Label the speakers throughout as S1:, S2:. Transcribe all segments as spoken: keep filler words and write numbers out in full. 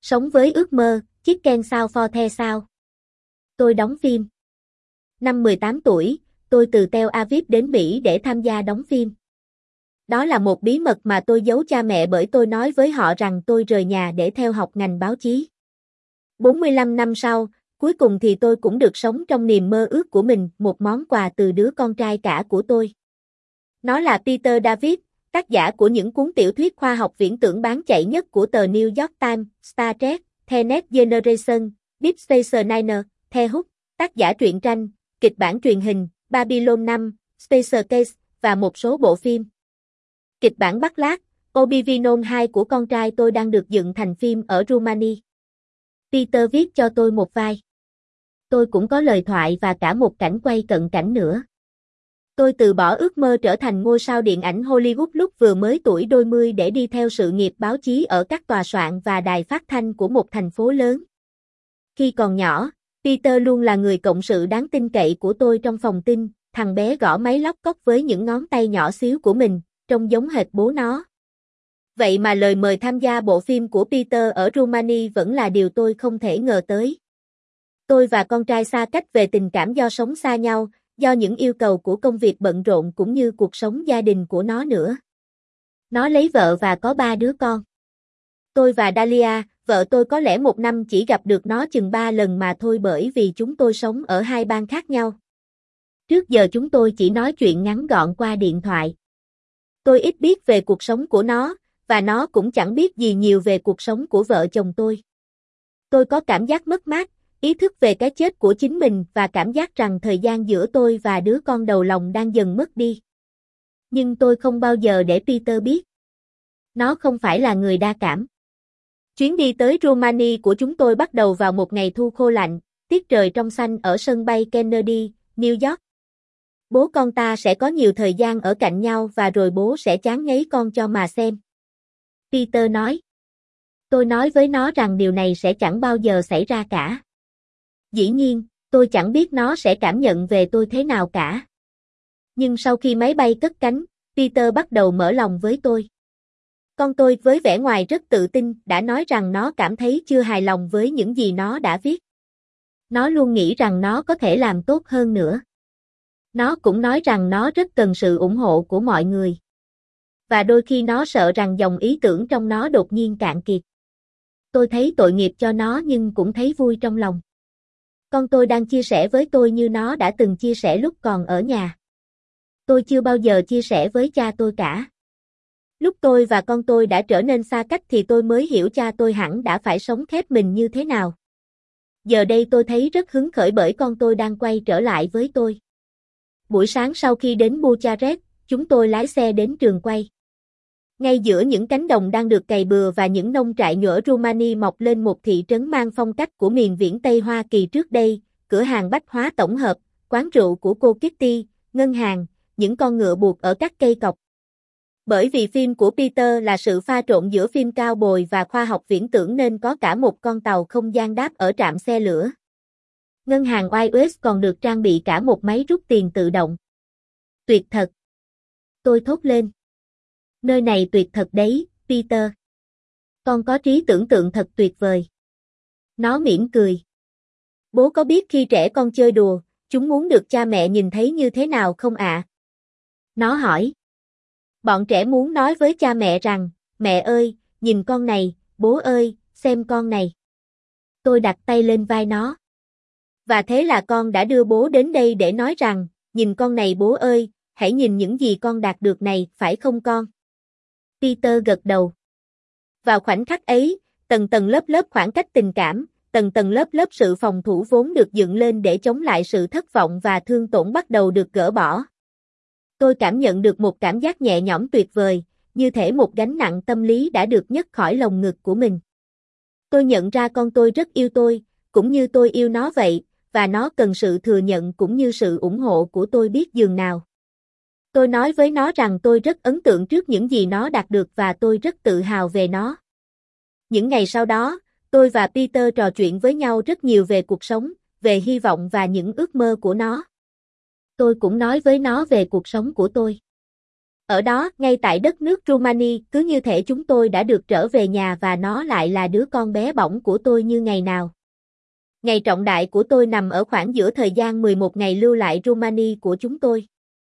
S1: Sống với ước mơ, Chicken Soup for the South. Tôi đóng phim. Năm mười tám tuổi, tôi từ Tel Aviv đến Mỹ để tham gia đóng phim. Đó là một bí mật mà tôi giấu cha mẹ bởi tôi nói với họ rằng tôi rời nhà để theo học ngành báo chí. bốn mươi lăm năm sau, cuối cùng thì tôi cũng được sống trong niềm mơ ước của mình, một món quà từ đứa con trai cả của tôi. Nó là Peter David, tác giả của những cuốn tiểu thuyết khoa học viễn tưởng bán chạy nhất của tờ New York Times, Star Trek, The Next Generation, Deep Space Nine, The Hook, tác giả truyện tranh, kịch bản truyền hình, Babylon năm, Space Case, và một số bộ phim. Kịch bản Bắc Lác, Oblivion hai của con trai tôi đang được dựng thành phim ở Rumani. Peter viết cho tôi một vai. Tôi cũng có lời thoại và cả một cảnh quay cận cảnh nữa. Tôi từ bỏ ước mơ trở thành ngôi sao điện ảnh Hollywood lúc vừa mới tuổi đôi mươi để đi theo sự nghiệp báo chí ở các tòa soạn và đài phát thanh của một thành phố lớn. Khi còn nhỏ, Peter luôn là người cộng sự đáng tin cậy của tôi trong phòng tin, thằng bé gõ máy lóc cóc với những ngón tay nhỏ xíu của mình, trông giống hệt bố nó. Vậy mà lời mời tham gia bộ phim của Peter ở Rumani vẫn là điều tôi không thể ngờ tới. Tôi và con trai xa cách về tình cảm do sống xa nhau, do những yêu cầu của công việc bận rộn cũng như cuộc sống gia đình của nó nữa. Nó lấy vợ và có ba đứa con. Tôi và Dahlia, vợ tôi có lẽ một năm chỉ gặp được nó chừng ba lần mà thôi bởi vì chúng tôi sống ở hai bang khác nhau. Trước giờ chúng tôi chỉ nói chuyện ngắn gọn qua điện thoại. Tôi ít biết về cuộc sống của nó, và nó cũng chẳng biết gì nhiều về cuộc sống của vợ chồng tôi. Tôi có cảm giác mất mát, ý thức về cái chết của chính mình và cảm giác rằng thời gian giữa tôi và đứa con đầu lòng đang dần mất đi. Nhưng tôi không bao giờ để Peter biết. Nó không phải là người đa cảm. Chuyến đi tới Rumani của chúng tôi bắt đầu vào một ngày thu khô lạnh, tiết trời trong xanh ở sân bay Kennedy, New York. Bố con ta sẽ có nhiều thời gian ở cạnh nhau và rồi bố sẽ chán ngấy con cho mà xem. Peter nói. Tôi nói với nó rằng điều này sẽ chẳng bao giờ xảy ra cả. Dĩ nhiên, tôi chẳng biết nó sẽ cảm nhận về tôi thế nào cả. Nhưng sau khi máy bay cất cánh, Peter bắt đầu mở lòng với tôi. Con tôi với vẻ ngoài rất tự tin đã nói rằng nó cảm thấy chưa hài lòng với những gì nó đã viết. Nó luôn nghĩ rằng nó có thể làm tốt hơn nữa. Nó cũng nói rằng nó rất cần sự ủng hộ của mọi người. Và đôi khi nó sợ rằng dòng ý tưởng trong nó đột nhiên cạn kiệt. Tôi thấy tội nghiệp cho nó nhưng cũng thấy vui trong lòng. Con tôi đang chia sẻ với tôi như nó đã từng chia sẻ lúc còn ở nhà. Tôi chưa bao giờ chia sẻ với cha tôi cả. Lúc tôi và con tôi đã trở nên xa cách thì tôi mới hiểu cha tôi hẳn đã phải sống khép mình như thế nào. Giờ đây tôi thấy rất hứng khởi bởi con tôi đang quay trở lại với tôi. Buổi sáng sau khi đến Bucharest, chúng tôi lái xe đến trường quay. Ngay giữa những cánh đồng đang được cày bừa và những nông trại nhựa Rumani mọc lên một thị trấn mang phong cách của miền viễn Tây Hoa Kỳ trước đây, cửa hàng bách hóa tổng hợp, quán rượu của cô Kitty, ngân hàng, những con ngựa buộc ở các cây cọc. Bởi vì phim của Peter là sự pha trộn giữa phim cao bồi và khoa học viễn tưởng nên có cả một con tàu không gian đáp ở trạm xe lửa. Ngân hàng i o ét còn được trang bị cả một máy rút tiền tự động. Tuyệt thật! Tôi thốt lên. Nơi này tuyệt thật đấy, Peter. Con có trí tưởng tượng thật tuyệt vời. Nó mỉm cười. Bố có biết khi trẻ con chơi đùa, chúng muốn được cha mẹ nhìn thấy như thế nào không ạ? À? Nó hỏi. Bọn trẻ muốn nói với cha mẹ rằng, mẹ ơi, nhìn con này, bố ơi, xem con này. Tôi đặt tay lên vai nó. Và thế là con đã đưa bố đến đây để nói rằng, nhìn con này bố ơi, hãy nhìn những gì con đạt được này, phải không con? Peter gật đầu. Vào khoảnh khắc ấy, tầng tầng lớp lớp khoảng cách tình cảm, tầng tầng lớp lớp sự phòng thủ vốn được dựng lên để chống lại sự thất vọng và thương tổn bắt đầu được gỡ bỏ. Tôi cảm nhận được một cảm giác nhẹ nhõm tuyệt vời, như thể một gánh nặng tâm lý đã được nhấc khỏi lồng ngực của mình. Tôi nhận ra con tôi rất yêu tôi, cũng như tôi yêu nó vậy, và nó cần sự thừa nhận cũng như sự ủng hộ của tôi biết dường nào. Tôi nói với nó rằng tôi rất ấn tượng trước những gì nó đạt được và tôi rất tự hào về nó. Những ngày sau đó, tôi và Peter trò chuyện với nhau rất nhiều về cuộc sống, về hy vọng và những ước mơ của nó. Tôi cũng nói với nó về cuộc sống của tôi. Ở đó, ngay tại đất nước Rumani, cứ như thể chúng tôi đã được trở về nhà và nó lại là đứa con bé bỏng của tôi như ngày nào. Ngày trọng đại của tôi nằm ở khoảng giữa thời gian mười một ngày lưu lại Rumani của chúng tôi.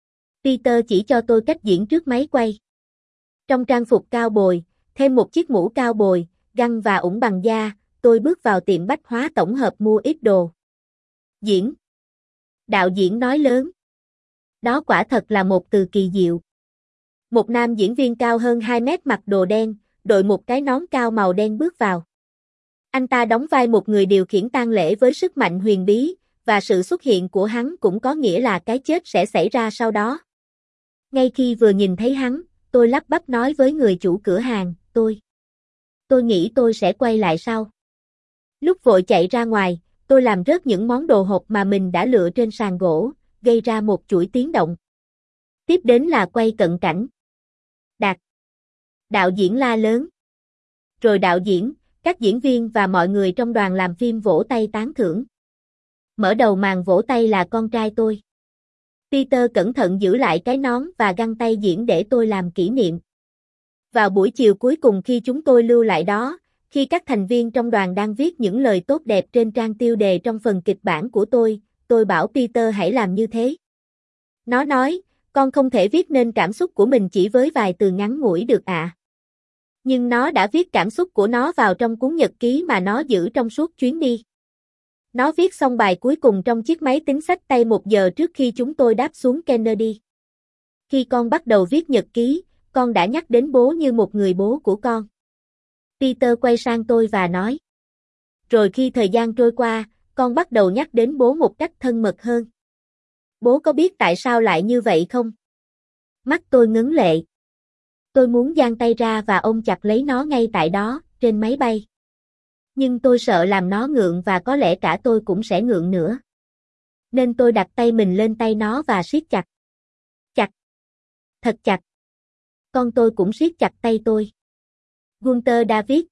S1: Peter chỉ cho tôi cách diễn trước máy quay. Trong trang phục cao bồi, thêm một chiếc mũ cao bồi, găng và ủng bằng da, tôi bước vào tiệm bách hóa tổng hợp mua ít đồ. Diễn. Đạo diễn nói lớn. Đó quả thật là một từ kỳ diệu. Một nam diễn viên cao hơn hai mét mặc đồ đen, đội một cái nón cao màu đen bước vào. Anh ta đóng vai một người điều khiển tang lễ với sức mạnh huyền bí, và sự xuất hiện của hắn cũng có nghĩa là cái chết sẽ xảy ra sau đó. Ngay khi vừa nhìn thấy hắn, tôi lắp bắp nói với người chủ cửa hàng, tôi. Tôi nghĩ tôi sẽ quay lại sau. Lúc vội chạy ra ngoài, tôi làm rớt những món đồ hộp mà mình đã lựa trên sàn gỗ, gây ra một chuỗi tiếng động. Tiếp đến là quay cận cảnh. Đạt. Đạo diễn la lớn. Rồi đạo diễn, các diễn viên và mọi người trong đoàn làm phim vỗ tay tán thưởng. Mở đầu màn vỗ tay là con trai tôi. Peter cẩn thận giữ lại cái nón và găng tay diễn để tôi làm kỷ niệm. Vào buổi chiều cuối cùng khi chúng tôi lưu lại đó, khi các thành viên trong đoàn đang viết những lời tốt đẹp trên trang tiêu đề trong phần kịch bản của tôi, tôi bảo Peter hãy làm như thế. Nó nói, con không thể viết nên cảm xúc của mình chỉ với vài từ ngắn ngủi được ạ. À. Nhưng nó đã viết cảm xúc của nó vào trong cuốn nhật ký mà nó giữ trong suốt chuyến đi. Nó viết xong bài cuối cùng trong chiếc máy tính xách tay một giờ trước khi chúng tôi đáp xuống Kennedy. Khi con bắt đầu viết nhật ký, con đã nhắc đến bố như một người bố của con. Peter quay sang tôi và nói. Rồi khi thời gian trôi qua, con bắt đầu nhắc đến bố một cách thân mật hơn. Bố có biết tại sao lại như vậy không? Mắt tôi ngấn lệ. Tôi muốn giang tay ra và ôm chặt lấy nó ngay tại đó, trên máy bay. Nhưng tôi sợ làm nó ngượng và có lẽ cả tôi cũng sẽ ngượng nữa. Nên tôi đặt tay mình lên tay nó và siết chặt. Chặt. Thật chặt. Con tôi cũng siết chặt tay tôi. Gunter David,